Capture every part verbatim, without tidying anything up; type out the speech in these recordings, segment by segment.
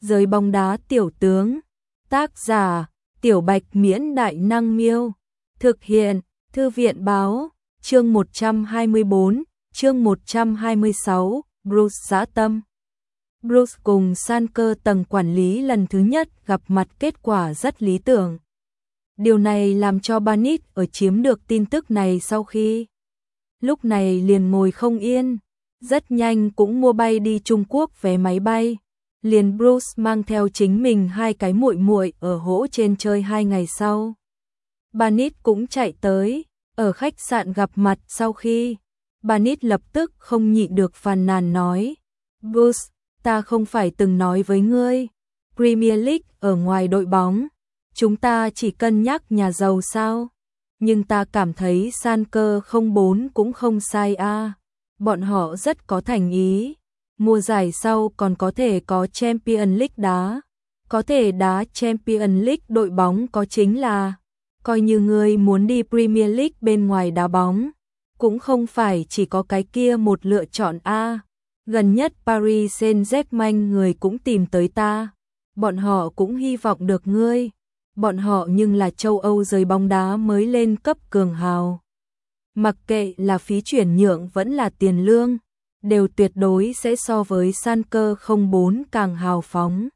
Giới bóng đá tiểu tướng. Tác giả: Tiểu Bạch Miễn Đại Năng Miêu. Thực hiện: Thư viện báo. Chương một trăm hai mươi bốn, chương một trăm hai mươi sáu, Bruce dã tâm. Bruce cùng Sanker tầng quản lý lần thứ nhất gặp mặt, kết quả rất lý tưởng. Điều này làm cho Barnett ở chiếm được tin tức này sau khi lúc này liền ngồi không yên, rất nhanh cũng mua bay đi Trung Quốc vé máy bay. Liền Bruce mang theo chính mình hai cái muội muội ở hỗ trên chơi hai ngày sau. Barnett cũng chạy tới, ở khách sạn gặp mặt sau khi. Barnett lập tức không nhịn được phàn nàn nói: Bruce, ta không phải từng nói với ngươi, Premier League ở ngoài đội bóng, chúng ta chỉ cân nhắc nhà giàu sao? Nhưng ta cảm thấy Sanker không bốn cũng không sai a. À. Bọn họ rất có thành ý. Mùa giải sau còn có thể có Champions League đá. Có thể đá Champions League đội bóng có chính là, coi như ngươi muốn đi Premier League bên ngoài đá bóng, cũng không phải chỉ có cái kia một lựa chọn a. À. Gần nhất Paris Saint-Germain người cũng tìm tới ta. Bọn họ cũng hy vọng được ngươi. Bọn họ nhưng là châu Âu giới bóng đá mới lên cấp cường hào. Mặc kệ là phí chuyển nhượng vẫn là tiền lương, đều tuyệt đối sẽ so với Sanker không bốn càng hào phóng.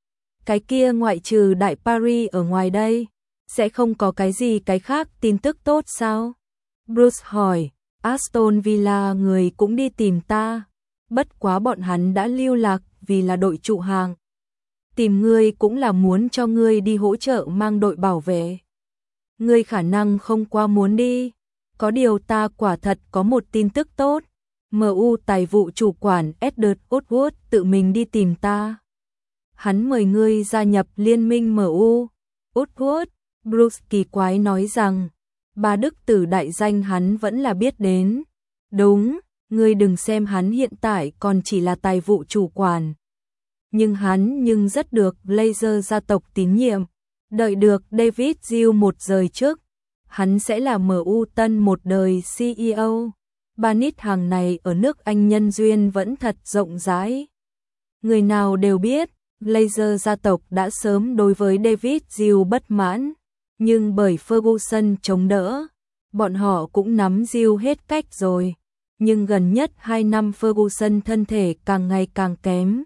Cái kia ngoại trừ đại Paris ở ngoài đây, sẽ không có cái gì cái khác tin tức tốt sao? Bruce hỏi. Aston Villa người cũng đi tìm ta, bất quá bọn hắn đã lưu lạc vì là đội trụ hạng. Tìm ngươi cũng là muốn cho ngươi đi hỗ trợ mang đội bảo vệ. Ngươi khả năng không qua muốn đi, có điều ta quả thật có một tin tức tốt. em u tài vụ chủ quản Edward Woodward tự mình đi tìm ta. Hắn mời ngươi gia nhập liên minh em u. Woodward, Bruce kỳ quái nói rằng, ba đức tử đại danh hắn vẫn là biết đến. Đúng, ngươi đừng xem hắn hiện tại còn chỉ là tài vụ chủ quản. Nhưng hắn nhưng rất được Glazer gia tộc tín nhiệm. Đợi được David Gill một rời trước, hắn sẽ là em u tân một đời xê e ô. Barnett hàng này ở nước Anh nhân duyên vẫn thật rộng rãi. Người nào đều biết, Glazer gia tộc đã sớm đối với David Gill bất mãn, nhưng bởi Ferguson chống đỡ, bọn họ cũng nắm Gill hết cách rồi. Nhưng gần nhất hai năm Ferguson thân thể càng ngày càng kém.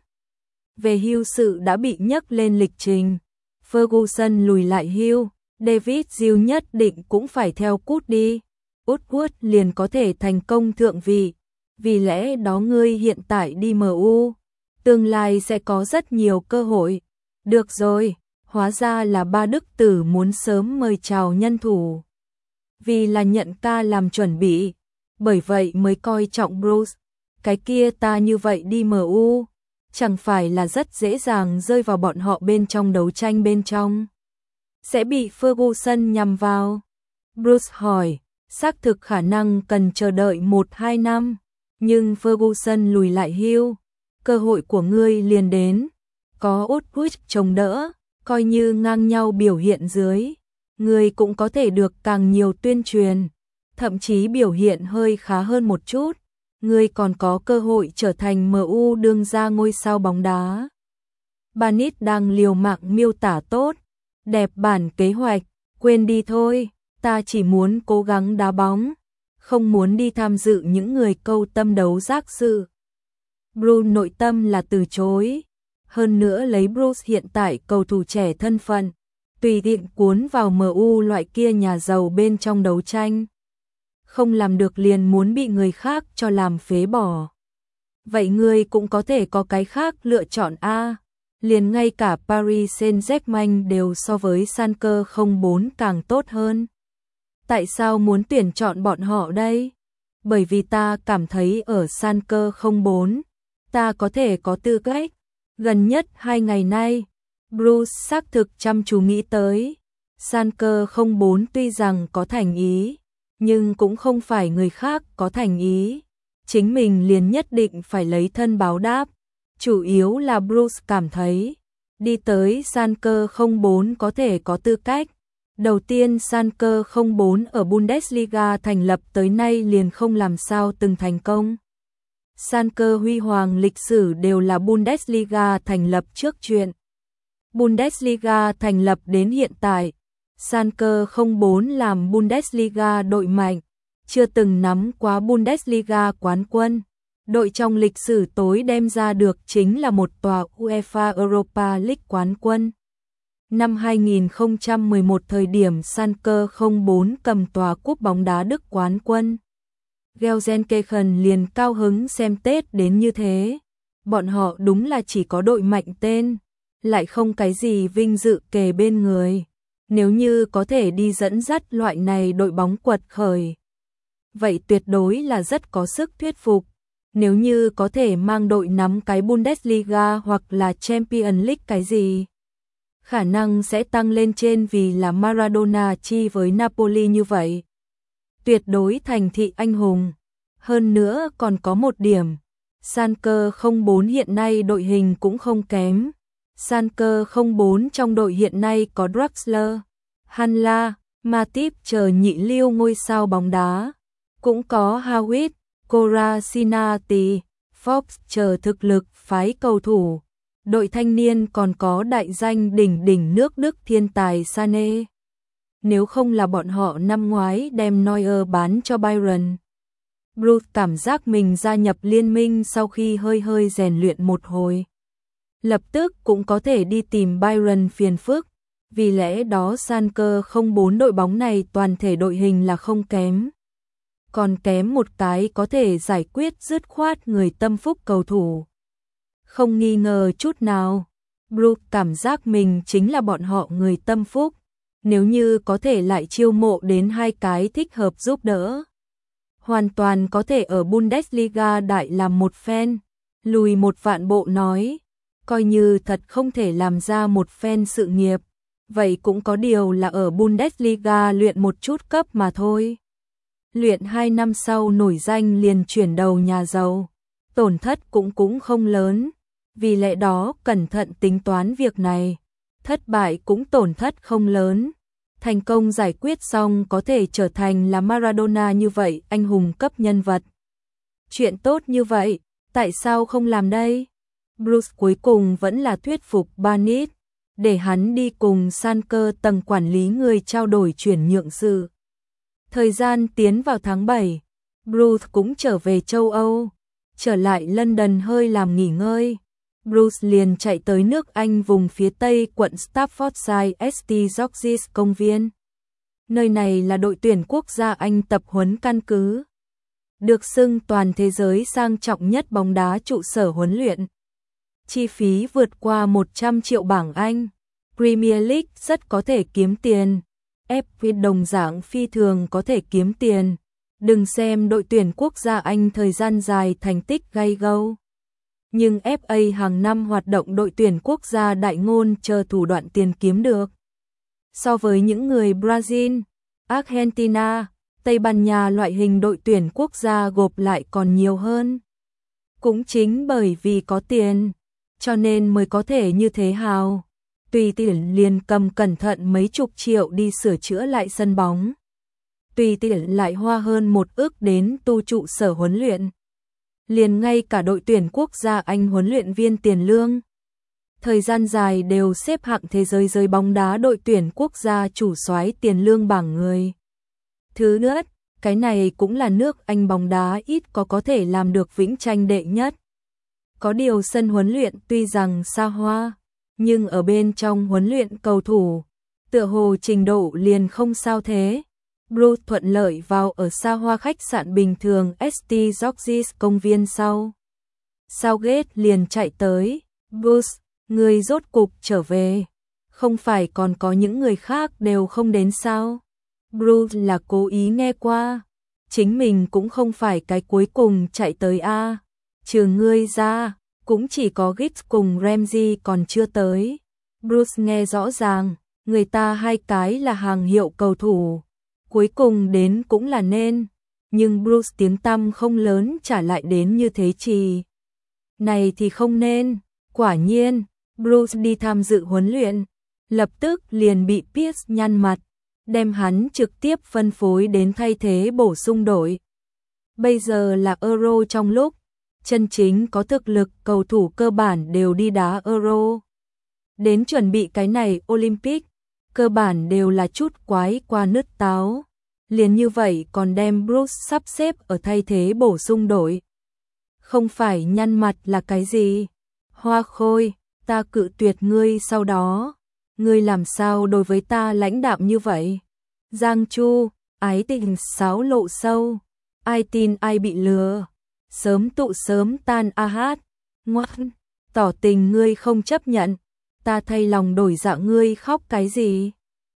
Về hưu sự đã bị nhấc lên lịch trình. Ferguson lùi lại hưu, David Gill nhất định cũng phải theo cút đi. Woodward liền có thể thành công thượng vị. Vì lẽ đó ngươi hiện tại đi em u, tương lai sẽ có rất nhiều cơ hội. Được rồi, hóa ra là ba đức tử muốn sớm mời chào nhân thủ. Vì là nhận ca làm chuẩn bị, bởi vậy mới coi trọng Bruce. Cái kia ta như vậy đi em u, chẳng phải là rất dễ dàng rơi vào bọn họ bên trong đấu tranh bên trong. Sẽ bị Ferguson nhằm vào. Bruce hỏi. Xác thực khả năng cần chờ đợi một hai năm, nhưng Ferguson lùi lại hưu, cơ hội của ngươi liền đến. Có Woodward chống đỡ, coi như ngang nhau biểu hiện dưới, ngươi cũng có thể được càng nhiều tuyên truyền, thậm chí biểu hiện hơi khá hơn một chút, ngươi còn có cơ hội trở thành em u đương gia ngôi sao bóng đá. Barnett đang liều mạng miêu tả tốt, đẹp bản kế hoạch, quên đi thôi. Ta chỉ muốn cố gắng đá bóng, không muốn đi tham dự những người câu tâm đấu giác sự. Bruce nội tâm là từ chối. Hơn nữa lấy Bruce hiện tại cầu thủ trẻ thân phận, tùy tiện cuốn vào em u loại kia nhà giàu bên trong đấu tranh. Không làm được liền muốn bị người khác cho làm phế bỏ. Vậy ngươi cũng có thể có cái khác lựa chọn a. Liền ngay cả Paris Saint-Germain đều so với Sanker không bốn càng tốt hơn. Tại sao muốn tuyển chọn bọn họ đây? Bởi vì ta cảm thấy ở Sanker không bốn, ta có thể có tư cách. Gần nhất hai ngày nay, Bruce xác thực chăm chú nghĩ tới. Sanker không bốn tuy rằng có thành ý, nhưng cũng không phải người khác có thành ý. Chính mình liền nhất định phải lấy thân báo đáp. Chủ yếu là Bruce cảm thấy, đi tới Sanker không bốn có thể có tư cách. Đầu tiên Sanker không bốn ở Bundesliga thành lập tới nay liền không làm sao từng thành công. Schalke huy hoàng lịch sử đều là Bundesliga thành lập trước chuyện. Bundesliga thành lập đến hiện tại, Schalke không bốn làm Bundesliga đội mạnh, chưa từng nắm quá Bundesliga quán quân. Đội trong lịch sử tối đem ra được chính là một tòa UEFA Europa League quán quân. Năm hai nghìn không trăm mười một thời điểm Schalke không bốn cầm tòa cúp bóng đá Đức quán quân. Gelsenkirchen liền cao hứng xem Tết đến như thế. Bọn họ đúng là chỉ có đội mạnh tên, lại không cái gì vinh dự kề bên người. Nếu như có thể đi dẫn dắt loại này đội bóng quật khởi, vậy tuyệt đối là rất có sức thuyết phục. Nếu như có thể mang đội nắm cái Bundesliga hoặc là Champions League cái gì, khả năng sẽ tăng lên trên vì là Maradona chi với Napoli như vậy. Tuyệt đối thành thị anh hùng. Hơn nữa còn có một điểm, Schalke không bốn hiện nay đội hình cũng không kém. Schalke không bốn trong đội hiện nay có Draxler, Hanla, Matip chờ nhị lưu ngôi sao bóng đá, cũng có Hawit, Kolasinac, Forbes chờ thực lực phái cầu thủ. Đội thanh niên còn có đại danh đỉnh đỉnh nước Đức thiên tài Sané. Nếu không là bọn họ năm ngoái đem Neuer bán cho Bayern, Bruce cảm giác mình gia nhập liên minh sau khi hơi hơi rèn luyện một hồi, lập tức cũng có thể đi tìm Bayern phiền phức. Vì lẽ đó Schalke không bốn đội bóng này toàn thể đội hình là không kém. Còn kém một cái có thể giải quyết dứt khoát người tâm phúc cầu thủ. Không nghi ngờ chút nào, Bruce cảm giác mình chính là bọn họ người tâm phúc. Nếu như có thể lại chiêu mộ đến hai cái thích hợp giúp đỡ, hoàn toàn có thể ở Bundesliga đại làm một phen. Lùi một vạn bộ nói, coi như thật không thể làm ra một phen sự nghiệp, vậy cũng có điều là ở Bundesliga luyện một chút cấp mà thôi. Luyện hai năm sau nổi danh liền chuyển đầu nhà giàu, tổn thất cũng cũng không lớn. Vì lẽ đó cẩn thận tính toán việc này, thất bại cũng tổn thất không lớn. Thành công giải quyết xong có thể trở thành là Maradona như vậy, anh hùng cấp nhân vật. Chuyện tốt như vậy, tại sao không làm đây? Bruce cuối cùng vẫn là thuyết phục Barnett, để hắn đi cùng Schalke tầng quản lý người trao đổi chuyển nhượng sự. Thời gian tiến vào tháng bảy, Bruce cũng trở về châu Âu, trở lại London hơi làm nghỉ ngơi. Bruce liền chạy tới nước Anh vùng phía Tây quận Staffordshire Saint George's công viên. Nơi này là đội tuyển quốc gia Anh tập huấn căn cứ, được xưng toàn thế giới sang trọng nhất bóng đá trụ sở huấn luyện. Chi phí vượt qua một trăm triệu bảng Anh. Premier League rất có thể kiếm tiền, ép pê đồng dạng phi thường có thể kiếm tiền. Đừng xem đội tuyển quốc gia Anh thời gian dài thành tích gay go, nhưng ép a hàng năm hoạt động đội tuyển quốc gia đại ngôn chờ thủ đoạn tiền kiếm được. So với những người Brazil, Argentina, Tây Ban Nha loại hình đội tuyển quốc gia gộp lại còn nhiều hơn. Cũng chính bởi vì có tiền, cho nên mới có thể như thế hào. Tùy tiện liền cầm cẩn thận mấy chục triệu đi sửa chữa lại sân bóng. Tùy tiện lại hoa hơn một ức đến tu trụ sở huấn luyện. Liền ngay cả đội tuyển quốc gia Anh huấn luyện viên tiền lương, thời gian dài đều xếp hạng thế giới giới bóng đá đội tuyển quốc gia chủ soái tiền lương bảng người. Thứ nữa, cái này cũng là nước Anh bóng đá ít có có thể làm được vĩnh tranh đệ nhất. Có điều sân huấn luyện tuy rằng xa hoa, nhưng ở bên trong huấn luyện cầu thủ, tựa hồ trình độ liền không sao thế. Bruce thuận lợi vào ở xa hoa khách sạn bình thường Saint George's công viên sau. Southgate liền chạy tới, Bruce, người rốt cục trở về, không phải còn có những người khác đều không đến sao? Bruce là cố ý nghe qua, chính mình cũng không phải cái cuối cùng chạy tới a. Trừ ngươi ra, cũng chỉ có Giggs cùng Ramsey còn chưa tới. Bruce nghe rõ ràng, người ta hai cái là hàng hiệu cầu thủ, cuối cùng đến cũng là nên, nhưng Bruce tiếng tăm không lớn trả lại đến như thế chỉ. Này thì không nên, quả nhiên, Bruce đi tham dự huấn luyện, lập tức liền bị Pierce nhăn mặt, đem hắn trực tiếp phân phối đến thay thế bổ sung đội. Bây giờ là Euro trong lúc, chân chính có thực lực cầu thủ cơ bản đều đi đá Euro. Đến chuẩn bị cái này Olympic, cơ bản đều là chút quái qua nứt táo. Liền như vậy còn đem Bruce sắp xếp ở thay thế bổ sung đội. Không phải nhăn mặt là cái gì? Hoa Khôi, ta cự tuyệt ngươi sau đó. Ngươi làm sao đối với ta lãnh đạm như vậy? Giang Chu, ái tình sáo lộ sâu. Ai tin ai bị lừa. Sớm tụ sớm tan a hát. Ngoan, tỏ tình ngươi không chấp nhận. Ta thay lòng đổi dạ ngươi khóc cái gì?